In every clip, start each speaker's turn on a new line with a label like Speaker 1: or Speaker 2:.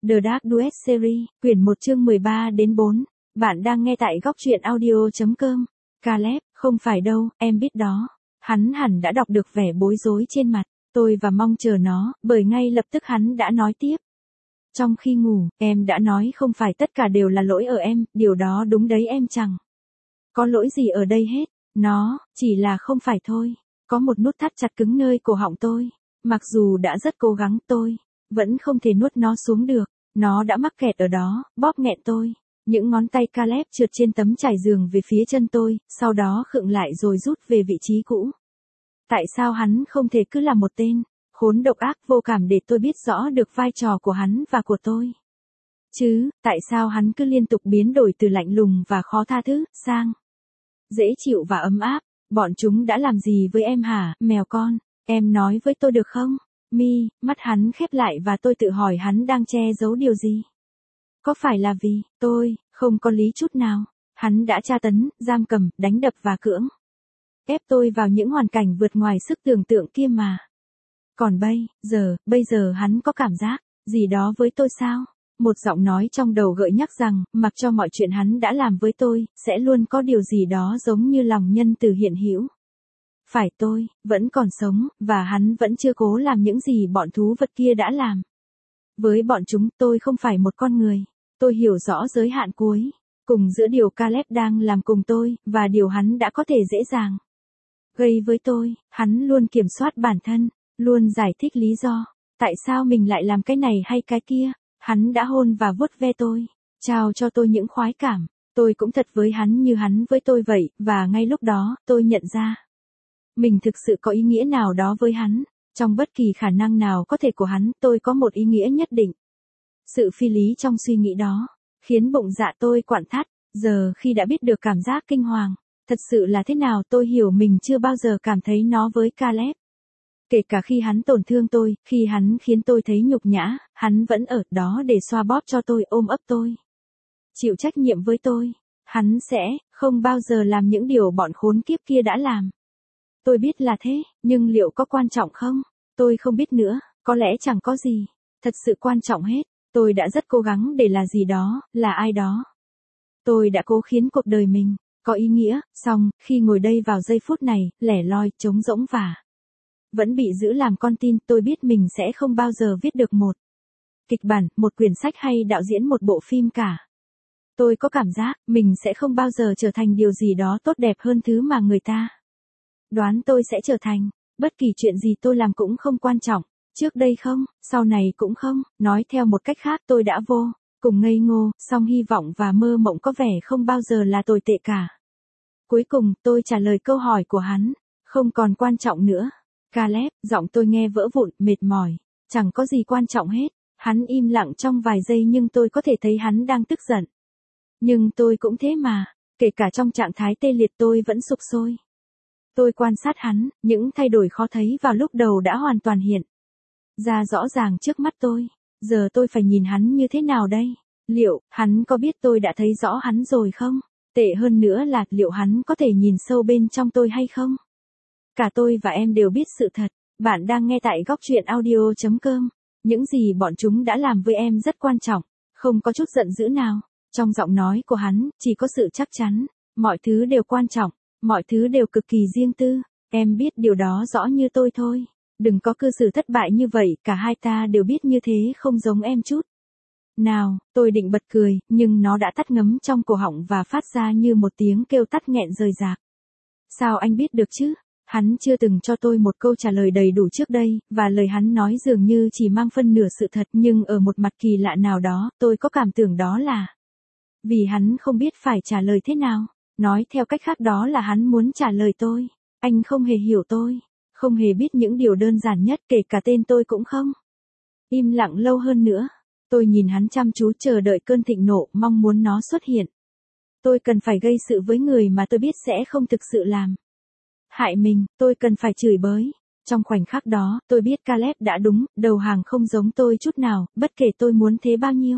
Speaker 1: The Dark Duet Series, quyển 1 chương 13 đến 4. Bạn đang nghe tại góc truyện audio.com. Caleb, không phải đâu, em biết đó. Hắn hẳn đã đọc được vẻ bối rối trên mặt. Tôi và mong chờ nó, bởi ngay lập tức hắn đã nói tiếp. Trong khi ngủ, em đã nói không phải tất cả đều là lỗi ở em, điều đó đúng đấy em chẳng có lỗi gì ở đây hết. Nó, chỉ là không phải thôi. Có một nút thắt chặt cứng nơi cổ họng tôi. Mặc dù đã rất cố gắng tôi vẫn không thể nuốt nó xuống được. Nó đã mắc kẹt ở đó, bóp nghẹn tôi. Những ngón tay Caleb trượt trên tấm trải giường về phía chân tôi, sau đó khựng lại rồi rút về vị trí cũ. Tại sao hắn không thể cứ là một tên khốn độc ác vô cảm để tôi biết rõ được vai trò của hắn và của tôi? Chứ, tại sao hắn cứ liên tục biến đổi từ lạnh lùng và khó tha thứ, sang dễ chịu và ấm áp? Bọn chúng đã làm gì với em hả, mèo con? Em nói với tôi được không? Mắt hắn khép lại và tôi tự hỏi hắn đang che giấu điều gì? Có phải là vì tôi không có lý chút nào? Hắn đã tra tấn, giam cầm, đánh đập và cưỡng ép tôi vào những hoàn cảnh vượt ngoài sức tưởng tượng kia mà. Còn bây giờ hắn có cảm giác gì đó với tôi sao? Một giọng nói trong đầu gợi nhắc rằng, mặc cho mọi chuyện hắn đã làm với tôi, sẽ luôn có điều gì đó giống như lòng nhân từ hiện hữu. Phải tôi vẫn còn sống, và hắn vẫn chưa cố làm những gì bọn thú vật kia đã làm. Với bọn chúng, tôi không phải một con người. Tôi hiểu rõ giới hạn cuối cùng giữa điều Caleb đang làm cùng tôi, và điều hắn đã có thể dễ dàng gây với tôi. Hắn luôn kiểm soát bản thân, luôn giải thích lý do tại sao mình lại làm cái này hay cái kia. Hắn đã hôn và vuốt ve tôi, trao cho tôi những khoái cảm. Tôi cũng thật với hắn như hắn với tôi vậy, và ngay lúc đó, tôi nhận ra mình thực sự có ý nghĩa nào đó với hắn. Trong bất kỳ khả năng nào có thể của hắn, tôi có một ý nghĩa nhất định. Sự phi lý trong suy nghĩ đó khiến bụng dạ tôi quặn thắt. Giờ khi đã biết được cảm giác kinh hoàng thật sự là thế nào, tôi hiểu mình chưa bao giờ cảm thấy nó với Caleb. Kể cả khi hắn tổn thương tôi, khi hắn khiến tôi thấy nhục nhã, hắn vẫn ở đó để xoa bóp cho tôi, ôm ấp tôi, chịu trách nhiệm với tôi. Hắn sẽ không bao giờ làm những điều bọn khốn kiếp kia đã làm. Tôi biết là thế, nhưng liệu có quan trọng không? Tôi không biết nữa, có lẽ chẳng có gì thật sự quan trọng hết. Tôi đã rất cố gắng để là gì đó, là ai đó. Tôi đã cố khiến cuộc đời mình có ý nghĩa, song, khi ngồi đây vào giây phút này, lẻ loi, trống rỗng và vẫn bị giữ làm con tin, tôi biết mình sẽ không bao giờ viết được một kịch bản, một quyển sách hay đạo diễn một bộ phim cả. Tôi có cảm giác, mình sẽ không bao giờ trở thành điều gì đó tốt đẹp hơn thứ mà người ta đoán tôi sẽ trở thành. Bất kỳ chuyện gì tôi làm cũng không quan trọng. Trước đây không, sau này cũng không. Nói theo một cách khác, tôi đã vô cùng ngây ngô, song hy vọng và mơ mộng có vẻ không bao giờ là tồi tệ cả. Cuối cùng, tôi trả lời câu hỏi của hắn. Không còn quan trọng nữa. Caleb, giọng tôi nghe vỡ vụn, mệt mỏi. Chẳng có gì quan trọng hết. Hắn im lặng trong vài giây nhưng tôi có thể thấy hắn đang tức giận. Nhưng tôi cũng thế mà. Kể cả trong trạng thái tê liệt tôi vẫn sục sôi. Tôi quan sát hắn, những thay đổi khó thấy vào lúc đầu đã hoàn toàn hiện ra rõ ràng trước mắt tôi. Giờ tôi phải nhìn hắn như thế nào đây? Liệu, hắn có biết tôi đã thấy rõ hắn rồi không? Tệ hơn nữa là, liệu hắn có thể nhìn sâu bên trong tôi hay không? Cả tôi và em đều biết sự thật. Bạn đang nghe tại góc truyện audio.com. Những gì bọn chúng đã làm với em rất quan trọng. Không có chút giận dữ nào. Trong giọng nói của hắn, chỉ có sự chắc chắn. Mọi thứ đều quan trọng. Mọi thứ đều cực kỳ riêng tư. Em biết điều đó rõ như tôi thôi. Đừng có cư xử thất bại như vậy, cả hai ta đều biết như thế không giống em chút nào. Tôi định bật cười, nhưng nó đã tắt ngấm trong cổ họng và phát ra như một tiếng kêu tắt nghẹn rời rạc. Sao anh biết được chứ? Hắn chưa từng cho tôi một câu trả lời đầy đủ trước đây, và lời hắn nói dường như chỉ mang phân nửa sự thật, nhưng ở một mặt kỳ lạ nào đó, tôi có cảm tưởng đó là vì hắn không biết phải trả lời thế nào. Nói theo cách khác đó là hắn muốn trả lời tôi. Anh không hề hiểu tôi, không hề biết những điều đơn giản nhất, kể cả tên tôi cũng không. Im lặng lâu hơn nữa. Tôi nhìn hắn chăm chú chờ đợi cơn thịnh nộ, mong muốn nó xuất hiện. Tôi cần phải gây sự với người mà tôi biết sẽ không thực sự làm hại mình, tôi cần phải chửi bới. Trong khoảnh khắc đó, tôi biết Caleb đã đúng, đầu hàng không giống tôi chút nào, bất kể tôi muốn thế bao nhiêu.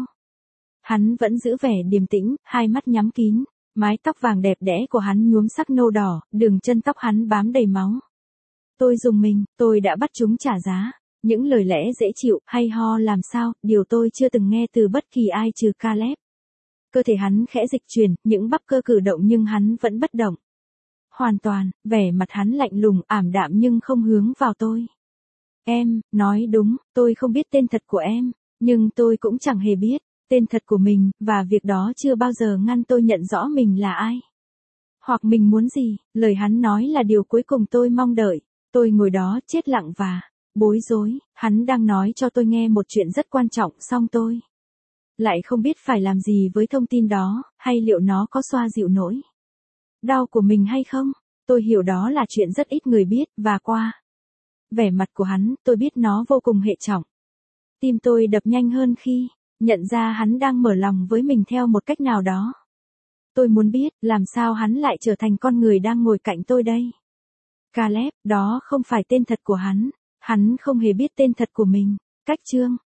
Speaker 1: Hắn vẫn giữ vẻ điềm tĩnh, hai mắt nhắm kín. Mái tóc vàng đẹp đẽ của hắn nhuốm sắc nâu đỏ, đường chân tóc hắn bám đầy máu. Tôi rùng mình, tôi đã bắt chúng trả giá. Những lời lẽ dễ chịu, hay ho làm sao, điều tôi chưa từng nghe từ bất kỳ ai trừ Caleb. Cơ thể hắn khẽ dịch chuyển, những bắp cơ cử động nhưng hắn vẫn bất động. Hoàn toàn, vẻ mặt hắn lạnh lùng, ảm đạm nhưng không hướng vào tôi. Em, nói đúng, tôi không biết tên thật của em, nhưng tôi cũng chẳng hề biết tên thật của mình, và việc đó chưa bao giờ ngăn tôi nhận rõ mình là ai. Hoặc mình muốn gì, lời hắn nói là điều cuối cùng tôi mong đợi. Tôi ngồi đó chết lặng và bối rối, hắn đang nói cho tôi nghe một chuyện rất quan trọng, song tôi lại không biết phải làm gì với thông tin đó, hay liệu nó có xoa dịu nỗi đau của mình hay không. Tôi hiểu đó là chuyện rất ít người biết, và qua vẻ mặt của hắn, tôi biết nó vô cùng hệ trọng. Tim tôi đập nhanh hơn khi nhận ra hắn đang mở lòng với mình theo một cách nào đó. Tôi muốn biết, làm sao hắn lại trở thành con người đang ngồi cạnh tôi đây. Caleb, đó không phải tên thật của hắn. Hắn không hề biết tên thật của mình. Cách chương